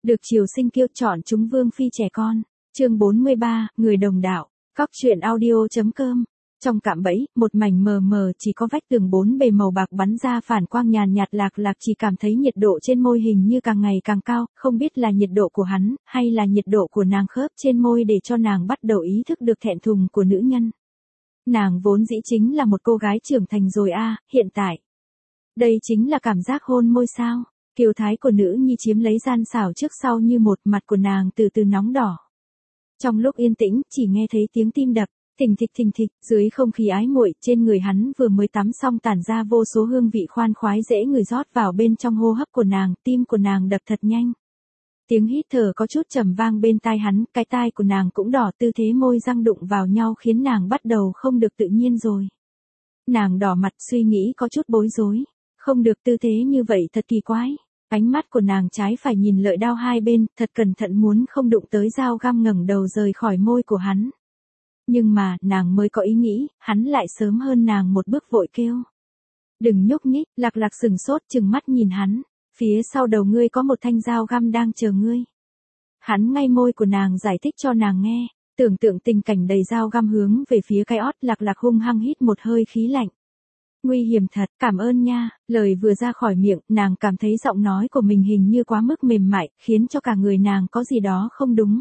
Được triều sinh kiêu chọn chúng vương phi trẻ con. Chương 43, người đồng đạo. Cóc truyện audio.com. Trong cạm bẫy, một mảnh mờ mờ chỉ có vách tường bốn bề màu bạc bắn ra phản quang nhàn nhạt, Lạc chỉ cảm thấy nhiệt độ trên môi hình như càng ngày càng cao, không biết là nhiệt độ của hắn, hay là nhiệt độ của nàng khớp trên môi để cho nàng bắt đầu ý thức được thẹn thùng của nữ nhân. Nàng vốn dĩ chính là một cô gái trưởng thành rồi hiện tại. Đây chính là cảm giác hôn môi sao. Kiều thái của nữ nhi chiếm lấy gian xảo trước sau như một, mặt của nàng từ từ nóng đỏ. Trong lúc yên tĩnh, chỉ nghe thấy tiếng tim đập, thình thịch, dưới không khí ái muội, trên người hắn vừa mới tắm xong tản ra vô số hương vị khoan khoái dễ người rót vào bên trong hô hấp của nàng, tim của nàng đập thật nhanh. Tiếng hít thở có chút trầm vang bên tai hắn, cái tai của nàng cũng đỏ, tư thế môi răng đụng vào nhau khiến nàng bắt đầu không được tự nhiên rồi. Nàng đỏ mặt suy nghĩ có chút bối rối, không được, tư thế như vậy thật kỳ quái. Ánh mắt của nàng trái phải nhìn lợi đao hai bên, thật cẩn thận muốn không đụng tới dao găm, ngẩng đầu rời khỏi môi của hắn. Nhưng mà, nàng mới có ý nghĩ, hắn lại sớm hơn nàng một bước vội kêu. Đừng nhúc nhích, Lạc sừng sốt chừng mắt nhìn hắn, phía sau đầu ngươi có một thanh dao găm đang chờ ngươi. Hắn ngay môi của nàng giải thích cho nàng nghe, tưởng tượng tình cảnh đầy dao găm hướng về phía cái ót, Lạc hung hăng hít một hơi khí lạnh. Nguy hiểm thật, cảm ơn nha, lời vừa ra khỏi miệng, nàng cảm thấy giọng nói của mình hình như quá mức mềm mại, khiến cho cả người nàng có gì đó không đúng.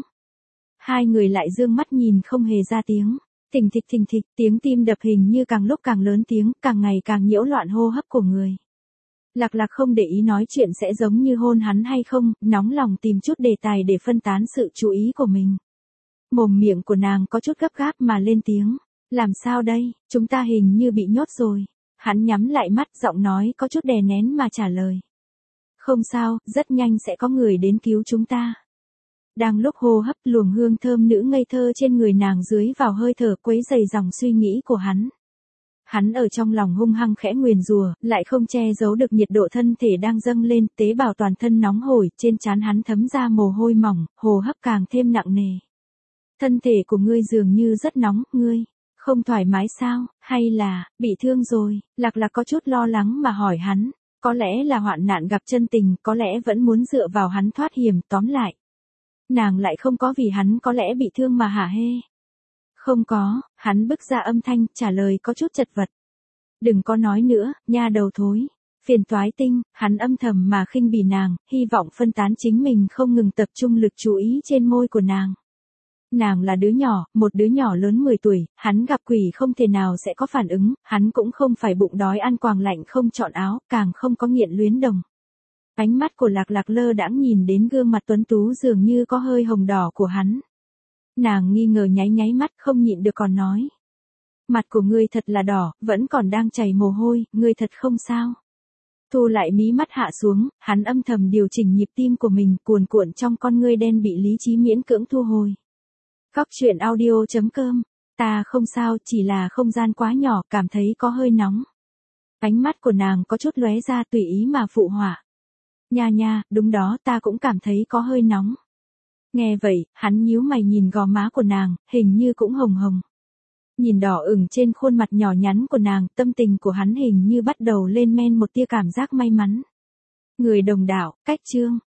Hai người lại dương mắt nhìn không hề ra tiếng, thình thịch, tiếng tim đập hình như càng lúc càng lớn tiếng, càng ngày càng nhiễu loạn hô hấp của người. Lạc không để ý nói chuyện sẽ giống như hôn hắn hay không, nóng lòng tìm chút đề tài để phân tán sự chú ý của mình. Mồm miệng của nàng có chút gấp gáp mà lên tiếng, làm sao đây, chúng ta hình như bị nhốt rồi. Hắn nhắm lại mắt, giọng nói có chút đè nén mà trả lời. Không sao, rất nhanh sẽ có người đến cứu chúng ta. Đang lúc hô hấp, luồng hương thơm nữ ngây thơ trên người nàng dưới vào hơi thở quấy rầy dòng suy nghĩ của hắn. Hắn ở trong lòng hung hăng khẽ nguyền rủa, lại không che giấu được nhiệt độ thân thể đang dâng lên, tế bào toàn thân nóng hổi, trên trán hắn thấm ra mồ hôi mỏng, hô hấp càng thêm nặng nề. Thân thể của ngươi dường như rất nóng, ngươi không thoải mái sao, hay là bị thương rồi? Lạc có chút lo lắng mà hỏi hắn, có lẽ là hoạn nạn gặp chân tình, có lẽ vẫn muốn dựa vào hắn thoát hiểm, tóm lại. Nàng lại không có vì hắn có lẽ bị thương mà hả hê. Không có, hắn bứt ra âm thanh, trả lời có chút chật vật. Đừng có nói nữa, nha đầu thối. Phiền toái tinh, hắn âm thầm mà khinh bỉ nàng, hy vọng phân tán chính mình không ngừng tập trung lực chú ý trên môi của nàng. Nàng là đứa nhỏ, một đứa nhỏ lớn 10 tuổi, hắn gặp quỷ không thể nào sẽ có phản ứng, hắn cũng không phải bụng đói ăn quàng lạnh không chọn áo, càng không có nghiện luyến đồng. Ánh mắt của Lạc lơ đãng nhìn đến gương mặt tuấn tú dường như có hơi hồng đỏ của hắn. Nàng nghi ngờ nháy mắt không nhịn được còn nói. Mặt của ngươi thật là đỏ, vẫn còn đang chảy mồ hôi, ngươi thật không sao. Thu lại mí mắt hạ xuống, hắn âm thầm điều chỉnh nhịp tim của mình, cuồn cuộn trong con ngươi đen bị lý trí miễn cưỡng thu hồi. Cóc truyện audio.com. Ta không sao, chỉ là không gian quá nhỏ, cảm thấy có hơi nóng. Ánh mắt của nàng có chút lóe ra tùy ý mà phụ họa. Nha, đúng đó, ta cũng cảm thấy có hơi nóng. Nghe vậy, hắn nhíu mày nhìn gò má của nàng, hình như cũng hồng hồng. Nhìn đỏ ửng trên khuôn mặt nhỏ nhắn của nàng, tâm tình của hắn hình như bắt đầu lên men một tia cảm giác may mắn. Người đồng đạo, cách chương.